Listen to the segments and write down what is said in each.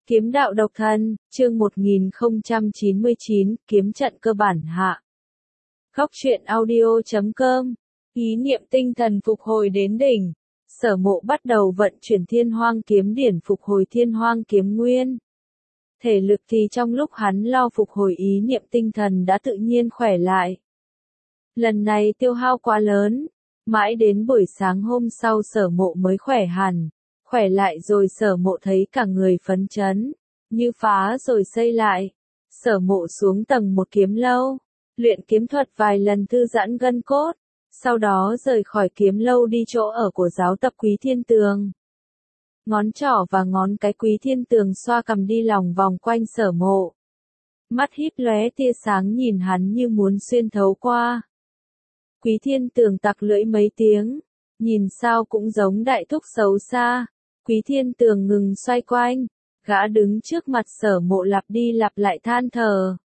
Kiếm đạo độc thân, chương 1099, kiếm trận cơ bản hạ. Góc truyện audio.com. Ý niệm tinh thần phục hồi đến đỉnh. Sở Mộ bắt đầu vận chuyển Thiên Hoang kiếm điển phục hồi Thiên Hoang kiếm nguyên. Thể lực thì trong lúc hắn lo phục hồi ý niệm tinh thần đã tự nhiên khỏe lại. Lần này tiêu hao quá lớn, mãi đến buổi sáng hôm sau Sở Mộ mới khỏe hẳn. Khỏe lại rồi Sở Mộ thấy cả người phấn chấn, như phá rồi xây lại. Sở Mộ xuống tầng 1 kiếm lâu, luyện kiếm thuật vài lần thư giãn gân cốt, sau đó rời khỏi kiếm lâu đi chỗ ở của giáo tập Quý Thiên Tường. Ngón trỏ và ngón cái Quý Thiên Tường xoa cằm đi lòng vòng quanh Sở Mộ. Mắt híp lóe tia sáng nhìn hắn như muốn xuyên thấu qua. Quý Thiên Tường tặc lưỡi mấy tiếng, nhìn sao cũng giống đại thúc xấu xa. Quý Thiên Tường ngừng xoay quanh, gã đứng trước mặt Sở Mộ lặp đi lặp lại than thở.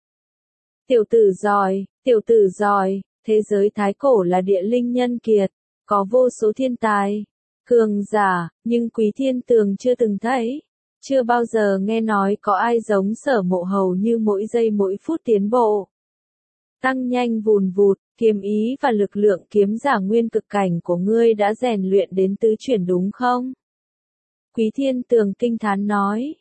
Tiểu tử giỏi, thế giới thái cổ là địa linh nhân kiệt, có vô số thiên tài, cường giả, nhưng Quý Thiên Tường chưa từng thấy, chưa bao giờ nghe nói có ai giống Sở Mộ hầu như mỗi giây mỗi phút tiến bộ. Tăng nhanh vùn vụt, kiếm ý và lực lượng kiếm giả nguyên cực cảnh của ngươi đã rèn luyện đến tứ chuyển đúng không? Quý Thiên Tường kinh thán nói,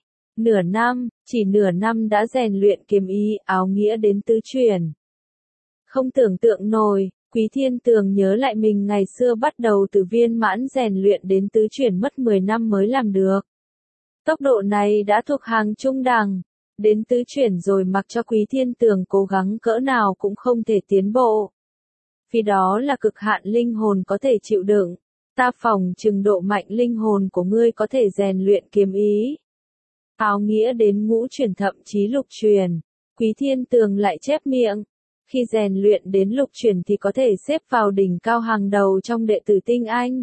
chỉ nửa năm đã rèn luyện kiếm ý áo nghĩa đến tứ chuyển. Không tưởng tượng nổi, Quý Thiên Tường nhớ lại mình ngày xưa bắt đầu từ viên mãn rèn luyện đến tứ chuyển mất 10 năm mới làm được. Tốc độ này đã thuộc hàng trung đẳng, đến tứ chuyển rồi mặc cho Quý Thiên Tường cố gắng cỡ nào cũng không thể tiến bộ. Vì đó là cực hạn linh hồn có thể chịu đựng. Ta phỏng chừng độ mạnh linh hồn của ngươi có thể rèn luyện kiếm ý áo nghĩa đến ngũ chuyển thậm chí lục chuyển. Quý Thiên Tường lại chép miệng. Khi rèn luyện đến lục chuyển thì có thể xếp vào đỉnh cao hàng đầu trong đệ tử tinh anh.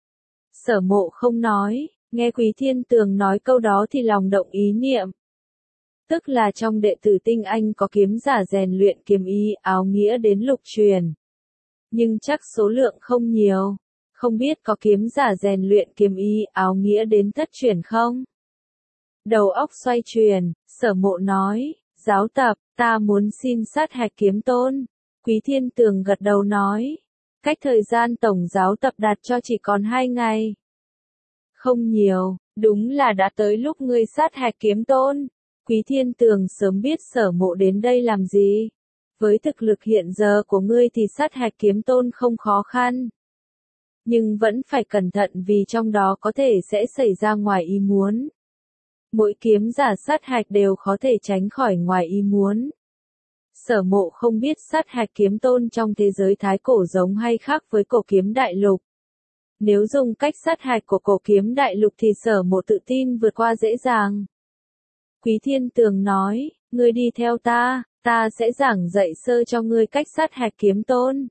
Sở Mộ không nói, nghe Quý Thiên Tường nói câu đó thì lòng động ý niệm. Tức là trong đệ tử tinh anh có kiếm giả rèn luyện kiếm ý áo nghĩa đến lục chuyển. Nhưng chắc số lượng không nhiều. Không biết có kiếm giả rèn luyện kiếm ý áo nghĩa đến thất chuyển không? Đầu óc xoay chuyển, Sở Mộ nói, giáo tập, ta muốn xin sát hạch kiếm tôn. Quý Thiên Tường gật đầu nói, cách thời gian tổng giáo tập đặt cho chỉ còn 2 ngày. Không nhiều, đúng là đã tới lúc ngươi sát hạch kiếm tôn. Quý Thiên Tường sớm biết Sở Mộ đến đây làm gì. Với thực lực hiện giờ của ngươi thì sát hạch kiếm tôn không khó khăn. Nhưng vẫn phải cẩn thận vì trong đó có thể sẽ xảy ra ngoài ý muốn. Mỗi kiếm giả sát hạch đều khó thể tránh khỏi ngoài ý muốn. Sở Mộ không biết sát hạch kiếm tôn trong thế giới thái cổ giống hay khác với cổ kiếm đại lục. Nếu dùng cách sát hạch của cổ kiếm đại lục thì Sở Mộ tự tin vượt qua dễ dàng. Quý Thiên Tường nói, ngươi đi theo ta sẽ giảng dạy sơ cho ngươi cách sát hạch kiếm tôn.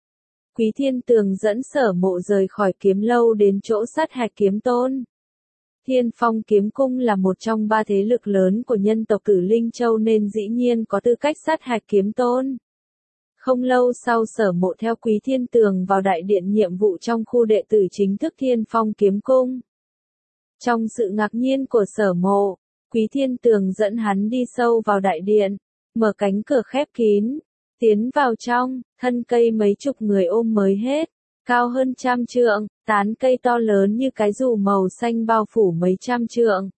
Quý Thiên Tường dẫn Sở Mộ rời khỏi kiếm lâu đến chỗ sát hạch kiếm tôn. Thiên Phong kiếm cung là một trong 3 thế lực lớn của nhân tộc Cử Linh Châu nên dĩ nhiên có tư cách sát hạch kiếm tôn. Không lâu sau Sở Mộ theo Quý Thiên Tường vào đại điện nhiệm vụ trong khu đệ tử chính thức Thiên Phong kiếm cung. Trong sự ngạc nhiên của Sở Mộ, Quý Thiên Tường dẫn hắn đi sâu vào đại điện, mở cánh cửa khép kín, tiến vào trong, thân cây mấy chục người ôm mới hết, cao hơn 100 trượng, tán cây to lớn như cái dù màu xanh bao phủ mấy trăm trượng.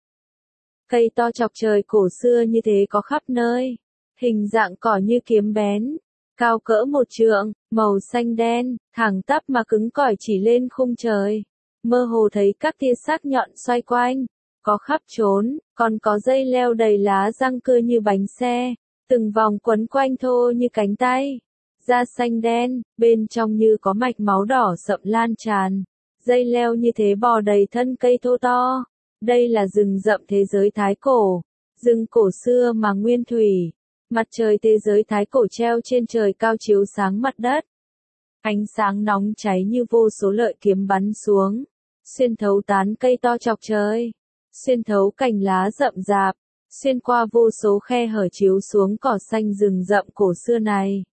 Cây to chọc trời cổ xưa như thế có khắp nơi, hình dạng cỏ như kiếm bén, cao cỡ 1 trượng, màu xanh đen, thẳng tắp mà cứng cỏi chỉ lên khung trời. Mơ hồ thấy các tia sắc nhọn xoay quanh, có khắp trốn, còn có dây leo đầy lá răng cưa như bánh xe, từng vòng quấn quanh thô như cánh tay. Da xanh đen, bên trong như có mạch máu đỏ sậm lan tràn. Dây leo như thế bò đầy thân cây thô to. Đây là rừng rậm thế giới thái cổ. Rừng cổ xưa mà nguyên thủy. Mặt trời thế giới thái cổ treo trên trời cao chiếu sáng mặt đất. Ánh sáng nóng cháy như vô số lợi kiếm bắn xuống. Xuyên thấu tán cây to chọc trời. Xuyên thấu cành lá rậm rạp. Xuyên qua vô số khe hở chiếu xuống cỏ xanh rừng rậm cổ xưa này.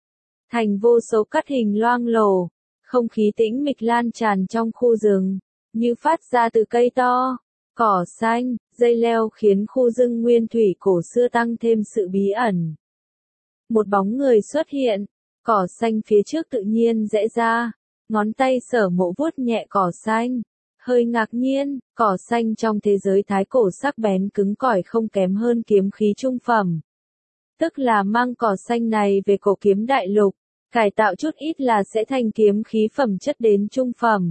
Thành vô số cắt hình loang lổ, không khí tĩnh mịch lan tràn trong khu rừng, như phát ra từ cây to, cỏ xanh, Dây leo khiến khu rừng nguyên thủy cổ xưa tăng thêm sự bí ẩn. Một bóng người xuất hiện, cỏ xanh phía trước tự nhiên rẽ ra, ngón tay Sở Mộ vuốt nhẹ cỏ xanh. Hơi ngạc nhiên, cỏ xanh trong thế giới thái cổ sắc bén cứng cỏi không kém hơn kiếm khí trung phẩm. Tức là mang cỏ xanh này về cổ kiếm đại lục, cải tạo chút ít là sẽ thành kiếm khí phẩm chất đến trung phẩm.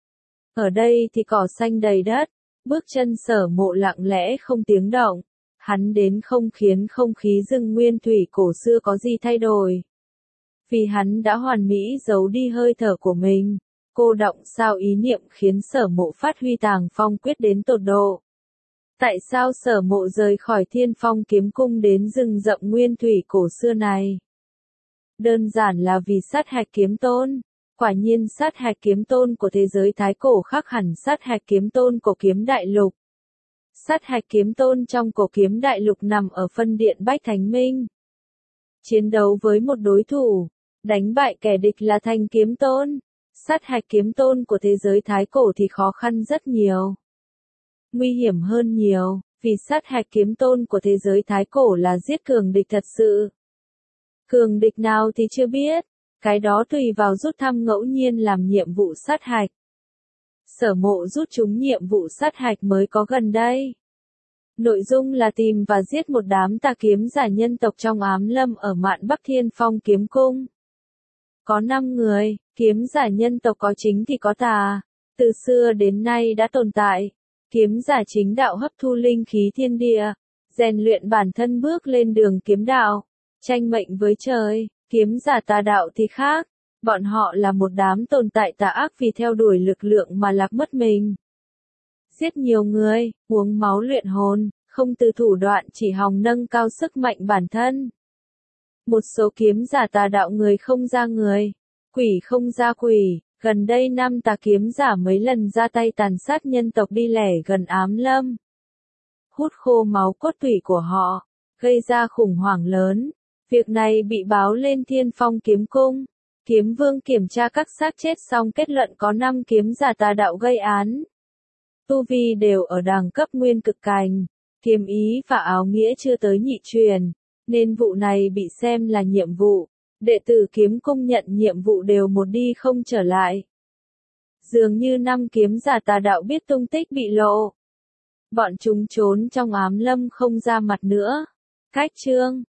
Ở đây thì cỏ xanh đầy đất, bước chân Sở Mộ lặng lẽ không tiếng động. Hắn đến không khiến không khí rừng nguyên thủy cổ xưa có gì thay đổi. Vì hắn đã hoàn mỹ giấu đi hơi thở của mình. Cô động sao ý niệm khiến Sở Mộ phát huy Tàng Phong quyết đến tột độ. Tại sao Sở Mộ rời khỏi Thiên Phong kiếm cung đến rừng rậm nguyên thủy cổ xưa này? Đơn giản là vì sát hạch kiếm tôn. Quả nhiên sát hạch kiếm tôn của thế giới thái cổ khác hẳn sát hạch kiếm tôn của kiếm đại lục. Sát hạch kiếm tôn trong cổ kiếm đại lục nằm ở phân điện Bách Thánh Minh. Chiến đấu với một đối thủ, đánh bại kẻ địch là thành kiếm tôn. Sát hạch kiếm tôn của thế giới thái cổ thì khó khăn rất nhiều. Nguy hiểm hơn nhiều, vì sát hạch kiếm tôn của thế giới thái cổ là giết cường địch thật sự. Cường địch nào thì chưa biết, cái đó tùy vào rút thăm ngẫu nhiên làm nhiệm vụ sát hạch. Sở Mộ rút trúng nhiệm vụ sát hạch mới có gần đây. Nội dung là tìm và giết một đám tà kiếm giả nhân tộc trong ám lâm ở mạn Bắc Thiên Phong kiếm cung. Có 5 người, kiếm giả nhân tộc có chính thì có tà. Từ xưa đến nay đã tồn tại. Kiếm giả chính đạo hấp thu linh khí thiên địa, rèn luyện bản thân bước lên đường kiếm đạo, tranh mệnh với trời. Kiếm giả tà đạo thì khác. Bọn họ là một đám tồn tại tà ác vì theo đuổi lực lượng mà lạc mất mình. Giết nhiều người, uống máu luyện hồn, không từ thủ đoạn chỉ hòng nâng cao sức mạnh bản thân. Một số kiếm giả tà đạo người không ra người, quỷ không ra quỷ, gần đây năm tà kiếm giả mấy lần ra tay tàn sát nhân tộc đi lẻ gần ám lâm. Hút khô máu cốt tủy của họ, gây ra khủng hoảng lớn. Việc này bị báo lên Thiên Phong kiếm cung. Kiếm vương kiểm tra các xác chết xong kết luận có 5 kiếm giả tà đạo gây án. Tu vi đều ở đẳng cấp nguyên cực cảnh, kiếm ý và áo nghĩa chưa tới nhị truyền, nên vụ này bị xem là nhiệm vụ. Đệ tử kiếm cung nhận nhiệm vụ đều một đi không trở lại. Dường như 5 kiếm giả tà đạo biết tung tích bị lộ. Bọn chúng trốn trong ám lâm không ra mặt nữa. Cách chương